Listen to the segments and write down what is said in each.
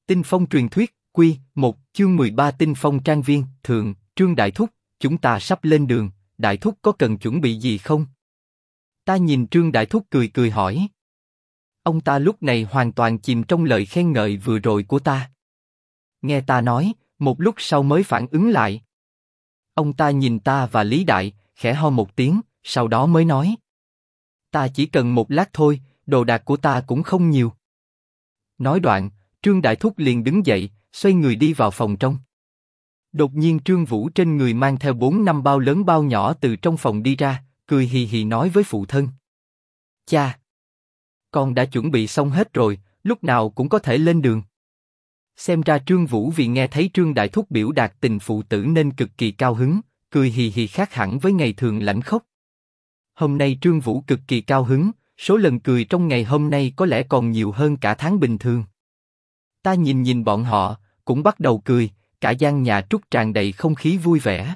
Tinh Phong truyền thuyết, Quy 1, chương 13 Tinh Phong trang viên, thượng, Trương Đại Thúc, chúng ta sắp lên đường, Đại Thúc có cần chuẩn bị gì không? Ta nhìn Trương Đại Thúc cười cười hỏi. Ông ta lúc này hoàn toàn chìm trong lời khen ngợi vừa rồi của ta. Nghe ta nói, một lúc sau mới phản ứng lại. Ông ta nhìn ta và Lý Đại, khẽ ho một tiếng, sau đó mới nói. Ta chỉ cần một lát thôi, đồ đạc của ta cũng không nhiều. Nói đoạn, Trương Đại Thúc liền đứng dậy, xoay người đi vào phòng trong. Đột nhiên Trương Vũ trên người mang theo 4-5 bao lớn bao nhỏ từ trong phòng đi ra, cười hì hì nói với phụ thân. Cha! Con đã chuẩn bị xong hết rồi, lúc nào cũng có thể lên đường. Xem ra Trương Vũ vì nghe thấy Trương Đại Thúc biểu đạt tình phụ tử nên cực kỳ cao hứng, cười hì hì khác hẳn với ngày thường lãnh khốc. Hôm nay Trương Vũ cực kỳ cao hứng, số lần cười trong ngày hôm nay có lẽ còn nhiều hơn cả tháng bình thường. Ta nhìn bọn họ, cũng bắt đầu cười, cả gian nhà trúc tràn đầy không khí vui vẻ.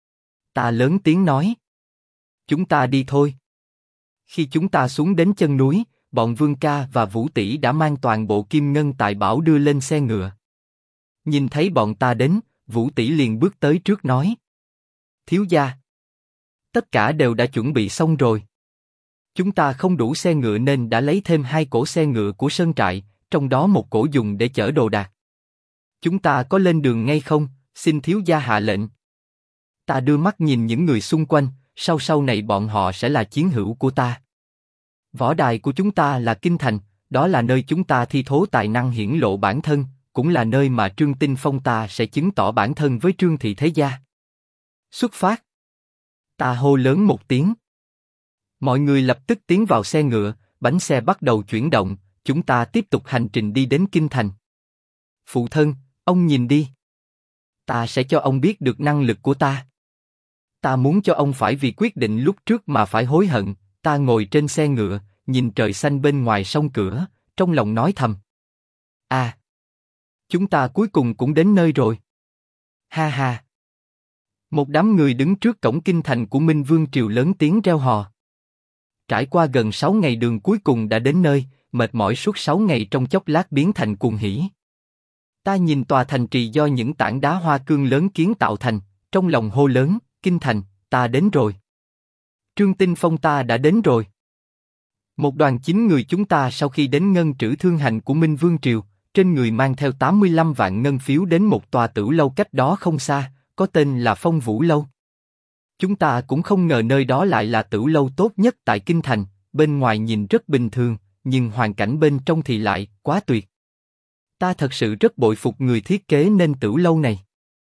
Ta lớn tiếng nói. Chúng ta đi thôi. Khi chúng ta xuống đến chân núi, bọn Vương ca và Vũ tỷ đã mang toàn bộ kim ngân tài bảo đưa lên xe ngựa. Nhìn thấy bọn ta đến, Vũ tỷ liền bước tới trước nói. Thiếu gia. Tất cả đều đã chuẩn bị xong rồi. Chúng ta không đủ xe ngựa nên đã lấy thêm 2 cỗ xe ngựa của sơn trại, trong đó một cỗ dùng để chở đồ đạc. Chúng ta có lên đường ngay không? Xin thiếu gia hạ lệnh. Ta đưa mắt nhìn những người xung quanh, sau này bọn họ sẽ là chiến hữu của ta. Võ đài của chúng ta là Kinh Thành, đó là nơi chúng ta thi thố tài năng hiển lộ bản thân, cũng là nơi mà Trương Tinh Phong ta sẽ chứng tỏ bản thân với Trương thị thế gia. Xuất phát. Ta hô lớn một tiếng. Mọi người lập tức tiến vào xe ngựa, bánh xe bắt đầu chuyển động, chúng ta tiếp tục hành trình đi đến Kinh Thành. Phụ thân, ông nhìn đi. Ta sẽ cho ông biết được năng lực của ta. Ta muốn cho ông phải vì quyết định lúc trước mà phải hối hận. Ta ngồi trên xe ngựa, nhìn trời xanh bên ngoài sông cửa, trong lòng nói thầm. À! Chúng ta cuối cùng cũng đến nơi rồi. Ha ha! Một đám người đứng trước cổng kinh thành của Minh Vương Triều lớn tiếng reo hò. Trải qua gần 6 ngày đường cuối cùng đã đến nơi, mệt mỏi suốt 6 ngày trong chốc lát biến thành cuồng hỉ. Ta nhìn tòa thành trì do những tảng đá hoa cương lớn kiến tạo thành, trong lòng hô lớn, Kinh Thành, ta đến rồi. Trương Tinh Phong ta đã đến rồi. Một đoàn 9 người chúng ta sau khi đến ngân trữ thương hành của Minh Vương Triều, trên người mang theo 85 vạn ngân phiếu đến một tòa tử lâu cách đó không xa, có tên là Phong Vũ Lâu. Chúng ta cũng không ngờ nơi đó lại là tử lâu tốt nhất tại Kinh Thành, bên ngoài nhìn rất bình thường, nhưng hoàn cảnh bên trong thì lại quá tuyệt. Ta thật sự rất bội phục người thiết kế nên tử lâu này.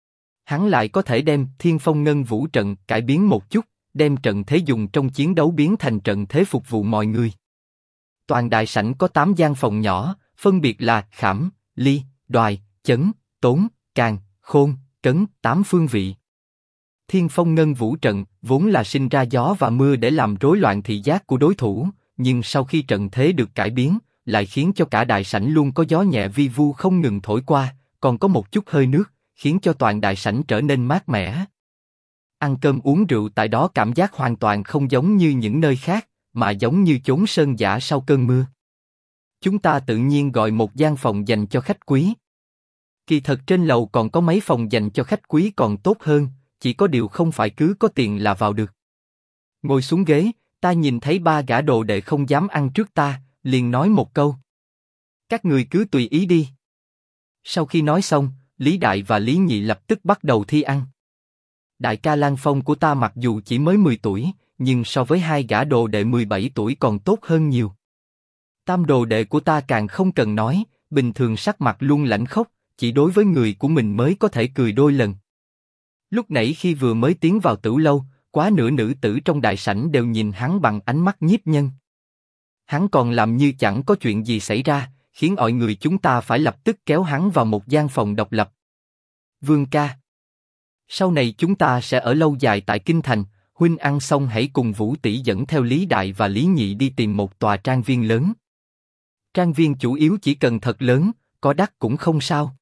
Hắn lại có thể đem Thiên Phong Ngân Vũ trận cải biến một chút, đem trận thế dùng trong chiến đấu biến thành trận thế phục vụ mọi người. Toàn đại sảnh có 8 gian phòng nhỏ, phân biệt là Khảm, Ly, Đoài, Chấn, Tốn, Càn, Khôn, Cấn, 8 phương vị. Thiên Phong Ngân Vũ trận vốn là sinh ra gió và mưa để làm rối loạn thị giác của đối thủ, nhưng sau khi trận thế được cải biến, lại khiến cho cả đại sảnh luôn có gió nhẹ vi vu không ngừng thổi qua, còn có một chút hơi nước, khiến cho toàn đại sảnh trở nên mát mẻ. Ăn cơm uống rượu tại đó cảm giác hoàn toàn không giống như những nơi khác, mà giống như chốn sơn dã sau cơn mưa. Chúng ta tự nhiên gọi một gian phòng dành cho khách quý. Kỳ thật trên lầu còn có mấy phòng dành cho khách quý còn tốt hơn, chỉ có điều không phải cứ có tiền là vào được. Ngồi xuống ghế, ta nhìn thấy 3 gã đồ đệ không dám ăn trước ta, liền nói một câu. Các người cứ tùy ý đi. Sau khi nói xong, Lý Đại và Lý Nhị lập tức bắt đầu thi ăn. Đại ca Lan Phong của ta mặc dù chỉ mới 10 tuổi, nhưng so với 2 gã đồ đệ 17 tuổi còn tốt hơn nhiều. Tam đồ đệ của ta càng không cần nói, bình thường sắc mặt luôn lãnh khốc, chỉ đối với người của mình mới có thể cười đôi lần. Lúc nãy khi vừa mới tiến vào tử lâu, quá nửa nữ tử trong đại sảnh đều nhìn hắn bằng ánh mắt nhiếp nhân. Hắn còn làm như chẳng có chuyện gì xảy ra, khiến mọi người chúng ta phải lập tức kéo hắn vào một gian phòng độc lập. Vương ca, sau này chúng ta sẽ ở lâu dài tại Kinh Thành, huynh ăn xong hãy cùng Vũ tỷ dẫn theo Lý Đại và Lý Nhị đi tìm một tòa trang viên lớn. Trang viên chủ yếu chỉ cần thật lớn, có đắt cũng không sao.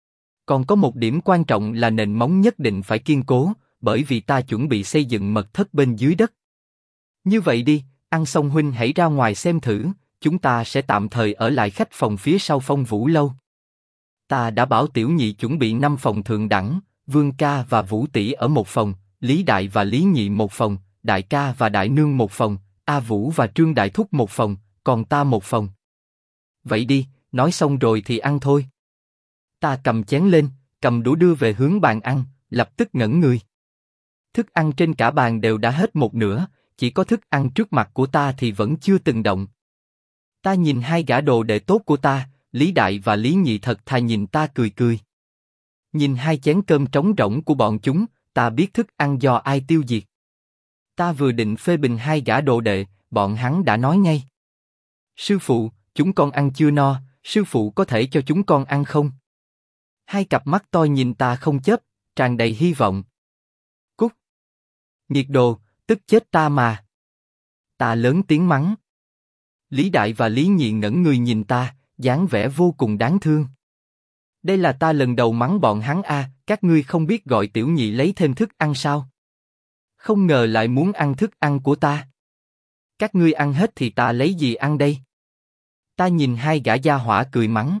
Còn có một điểm quan trọng là nền móng nhất định phải kiên cố, bởi vì ta chuẩn bị xây dựng mật thất bên dưới đất. Như vậy đi, ăn xong huynh hãy ra ngoài xem thử, chúng ta sẽ tạm thời ở lại khách phòng phía sau Phong Vũ Lâu. Ta đã bảo tiểu nhị chuẩn bị 5 phòng thượng đẳng, Vương ca và Vũ tỷ ở một phòng, Lý đại và Lý nhị một phòng, Đại ca và Đại nương một phòng, A Vũ và Trương đại thúc một phòng, còn ta một phòng. Vậy đi, nói xong rồi thì ăn thôi. Ta cầm chén lên, cầm đũa đưa về hướng bàn ăn, lập tức ngẩn người. Thức ăn trên cả bàn đều đã hết một nửa, chỉ có thức ăn trước mặt của ta thì vẫn chưa từng động. Ta nhìn hai gã đồ đệ tốt của ta, Lý đại và Lý nhị thật thà nhìn ta cười cười. Nhìn hai chén cơm trống rỗng của bọn chúng, ta biết thức ăn do ai tiêu diệt. Ta vừa định phê bình hai gã đồ đệ, bọn hắn đã nói ngay. Sư phụ, chúng con ăn chưa no, sư phụ có thể cho chúng con ăn không? Hai cặp mắt to nhìn ta không chớp, tràn đầy hy vọng. Cút! Nghiệt đồ, tức chết ta mà! Ta lớn tiếng mắng. Lý đại và Lý nhị ngẩn người nhìn ta, dáng vẻ vô cùng đáng thương. Đây là ta lần đầu mắng bọn hắn a, các ngươi không biết gọi tiểu nhị lấy thêm thức ăn sao? Không ngờ lại muốn ăn thức ăn của ta. Các ngươi ăn hết thì ta lấy gì ăn đây? Ta nhìn hai gã gia hỏa cười mắng.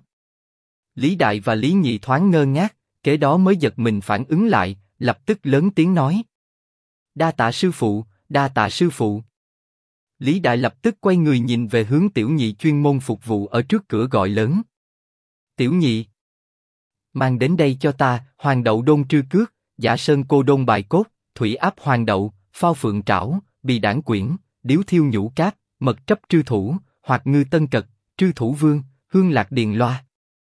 Lý đại và Lý nhị thoáng ngơ ngác, kế đó mới giật mình phản ứng lại, lập tức lớn tiếng nói. Đa tạ sư phụ, đa tạ sư phụ. Lý đại lập tức quay người nhìn về hướng tiểu nhị chuyên môn phục vụ ở trước cửa gọi lớn. Tiểu nhị, mang đến đây cho ta, hoàng đậu đôn trư cước, giả sơn cô đôn bài cốt, thủy áp hoàng đậu, phao phượng trảo, bì đảng quyển, điếu thiêu nhũ cáp, mật trấp trư thủ, hoặc ngư tân cật, trư thủ vương, hương lạc điền loa.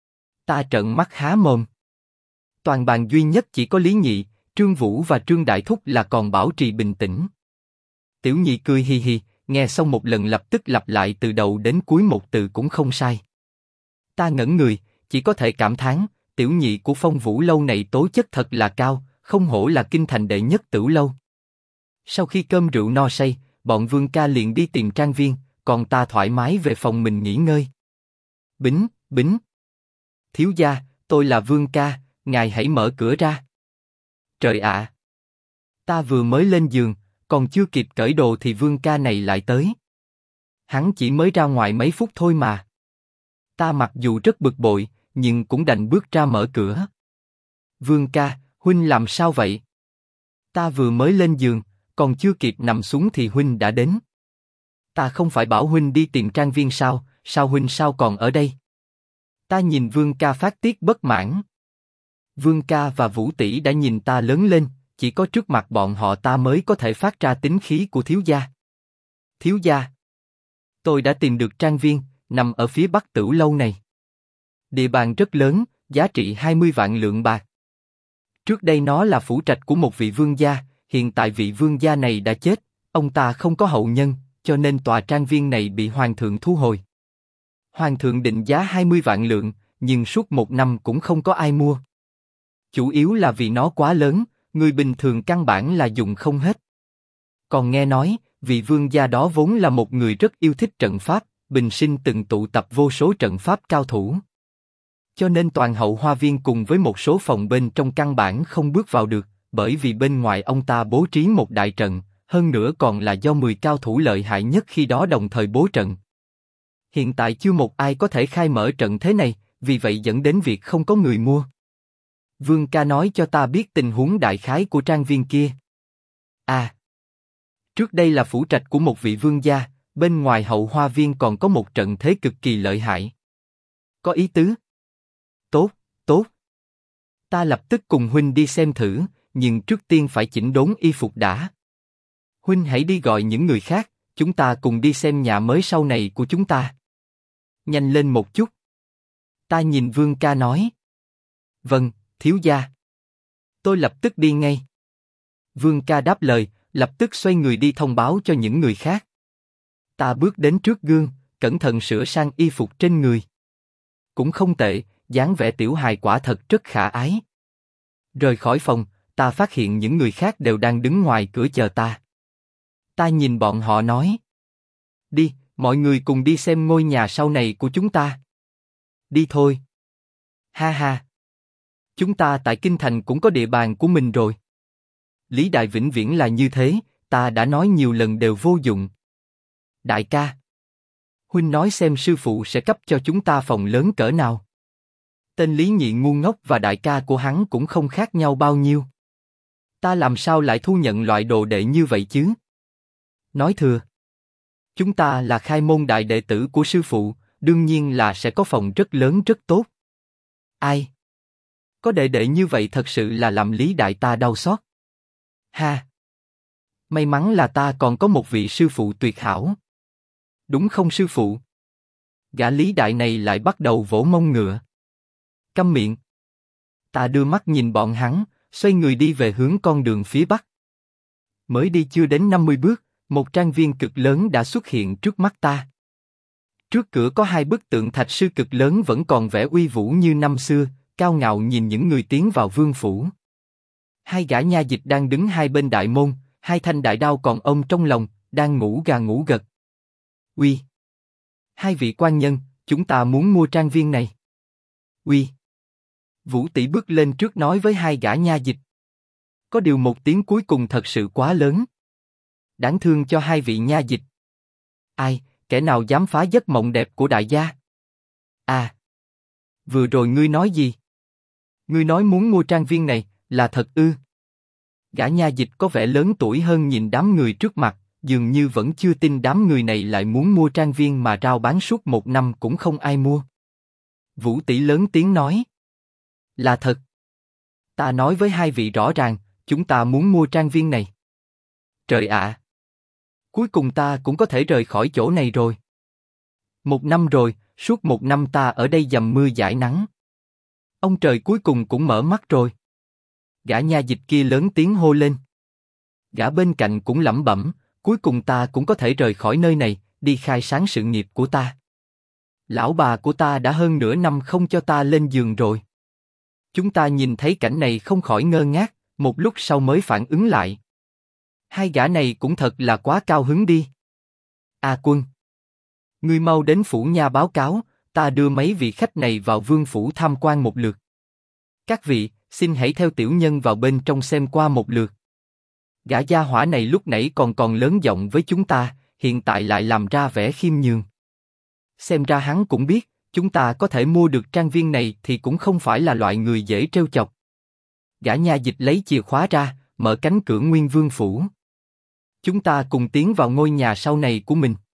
Ta trợn mắt há mồm. Toàn bàn duy nhất chỉ có Lý nhị, Trương Vũ và Trương Đại Thúc là còn bảo trì bình tĩnh. Tiểu nhị cười hi hi, nghe xong một lần lập tức lặp lại từ đầu đến cuối một từ cũng không sai. Ta ngẩn người, chỉ có thể cảm thán, tiểu nhị của Phong Vũ lâu này tố chất thật là cao, không hổ là kinh thành đệ nhất tửu lâu. Sau khi cơm rượu no say, bọn Vương ca liền đi tìm trang viên, còn ta thoải mái về phòng mình nghỉ ngơi. Bính, bính. Thiếu gia, tôi là Vương ca, ngài hãy mở cửa ra. Trời ạ! Ta vừa mới lên giường, còn chưa kịp cởi đồ thì Vương ca này lại tới. Hắn chỉ mới ra ngoài mấy phút thôi mà. Ta mặc dù rất bực bội, nhưng cũng đành bước ra mở cửa. Vương ca, huynh làm sao vậy? Ta vừa mới lên giường, còn chưa kịp nằm xuống thì huynh đã đến. Ta không phải bảo huynh đi tìm trang viên sao, sao huynh sao còn ở đây? Ta nhìn Vương ca phát tiết bất mãn. Vương ca và Vũ tỷ đã nhìn ta lớn lên, chỉ có trước mặt bọn họ ta mới có thể phát ra tính khí của thiếu gia. Thiếu gia, tôi đã tìm được trang viên, nằm ở phía bắc tửu lâu này. Địa bàn rất lớn, giá trị 20 vạn lượng bạc. Trước đây nó là phủ trạch của một vị vương gia, hiện tại vị vương gia này đã chết, ông ta không có hậu nhân, cho nên tòa trang viên này bị hoàng thượng thu hồi. Hoàng thượng định giá 20 vạn lượng, nhưng suốt một năm cũng không có ai mua. Chủ yếu là vì nó quá lớn, người bình thường căn bản là dùng không hết. Còn nghe nói, vị vương gia đó vốn là một người rất yêu thích trận pháp, bình sinh từng tụ tập vô số trận pháp cao thủ. Cho nên toàn hậu hoa viên cùng với một số phòng bên trong căn bản không bước vào được, bởi vì bên ngoài ông ta bố trí một đại trận, hơn nữa còn là do 10 cao thủ lợi hại nhất khi đó đồng thời bố trận. Hiện tại chưa một ai có thể khai mở trận thế này, vì vậy dẫn đến việc không có người mua. Vương ca nói cho ta biết tình huống đại khái của trang viên kia. À, trước đây là phủ trạch của một vị vương gia, bên ngoài hậu hoa viên còn có một trận thế cực kỳ lợi hại. Có ý tứ. Tốt, tốt. Ta lập tức cùng huynh đi xem thử, nhưng trước tiên phải chỉnh đốn y phục đã. Huynh hãy đi gọi những người khác, chúng ta cùng đi xem nhà mới sau này của chúng ta. Nhanh lên một chút. Ta nhìn Vương ca nói. Vâng, thiếu gia. Tôi lập tức đi ngay. Vương ca đáp lời, lập tức xoay người đi thông báo cho những người khác. Ta bước đến trước gương, cẩn thận sửa sang y phục trên người. Cũng không tệ, dáng vẻ tiểu hài quả thật rất khả ái. Rời khỏi phòng, ta phát hiện những người khác đều đang đứng ngoài cửa chờ ta. Ta nhìn bọn họ nói. Đi, mọi người cùng đi xem ngôi nhà sau này của chúng ta. Đi thôi. Ha ha. Chúng ta tại Kinh Thành cũng có địa bàn của mình rồi. Lý Đại vĩnh viễn là như thế, ta đã nói nhiều lần đều vô dụng. Đại ca. Huynh nói xem sư phụ sẽ cấp cho chúng ta phòng lớn cỡ nào. Tên Lý Nhị ngu ngốc và đại ca của hắn cũng không khác nhau bao nhiêu. Ta làm sao lại thu nhận loại đồ đệ như vậy chứ? Nói thừa. Chúng ta là khai môn đại đệ tử của sư phụ, đương nhiên là sẽ có phòng rất lớn rất tốt. Ai? Có đệ đệ như vậy thật sự là làm Lý đại ta đau xót. Ha! May mắn là ta còn có một vị sư phụ tuyệt hảo. Đúng không sư phụ? Gã Lý đại này lại bắt đầu vỗ mông ngựa. Câm miệng. Ta đưa mắt nhìn bọn hắn, xoay người đi về hướng con đường phía bắc. Mới đi chưa đến 50 bước, một trang viên cực lớn đã xuất hiện trước mắt ta. Trước cửa có hai bức tượng thạch sư cực lớn vẫn còn vẻ uy vũ như năm xưa, cao ngạo nhìn những người tiến vào vương phủ. Hai gã nha dịch đang đứng hai bên đại môn, hai thanh đại đao còn ôm trong lòng, đang ngủ gà ngủ gật. Uy! Hai vị quan nhân, chúng ta muốn mua trang viên này. Uy! Vũ tỷ bước lên trước nói với hai gã nha dịch. Có điều một tiếng cuối cùng thật sự quá lớn. Đáng thương cho hai vị nha dịch. Ai, kẻ nào dám phá giấc mộng đẹp của đại gia? À! Vừa rồi ngươi nói gì? Ngươi nói muốn mua trang viên này, là thật ư? Gã nha dịch có vẻ lớn tuổi hơn nhìn đám người trước mặt, dường như vẫn chưa tin đám người này lại muốn mua trang viên mà rao bán suốt một năm cũng không ai mua. Vũ tỷ lớn tiếng nói. Là thật. Ta nói với hai vị rõ ràng, chúng ta muốn mua trang viên này. Trời ạ! Cuối cùng ta cũng có thể rời khỏi chỗ này rồi. Một năm rồi, suốt một năm ta ở đây dầm mưa dãi nắng. Ông trời cuối cùng cũng mở mắt rồi. Gã nha dịch kia lớn tiếng hô lên. Gã bên cạnh cũng lẩm bẩm, cuối cùng ta cũng có thể rời khỏi nơi này, đi khai sáng sự nghiệp của ta. Lão bà của ta đã hơn nửa năm không cho ta lên giường rồi. Chúng ta nhìn thấy cảnh này không khỏi ngơ ngác, một lúc sau mới phản ứng lại. Hai gã này cũng thật là quá cao hứng đi. A Quân, ngươi mau đến phủ nha báo cáo, ta đưa mấy vị khách này vào vương phủ tham quan một lượt. Các vị, xin hãy theo tiểu nhân vào bên trong xem qua một lượt. Gã gia hỏa này lúc nãy còn lớn giọng với chúng ta, hiện tại lại làm ra vẻ khiêm nhường. Xem ra hắn cũng biết, chúng ta có thể mua được trang viên này thì cũng không phải là loại người dễ trêu chọc. Gã nha dịch lấy chìa khóa ra, mở cánh cửa Nguyên Vương phủ. Chúng ta cùng tiến vào ngôi nhà sau này của mình.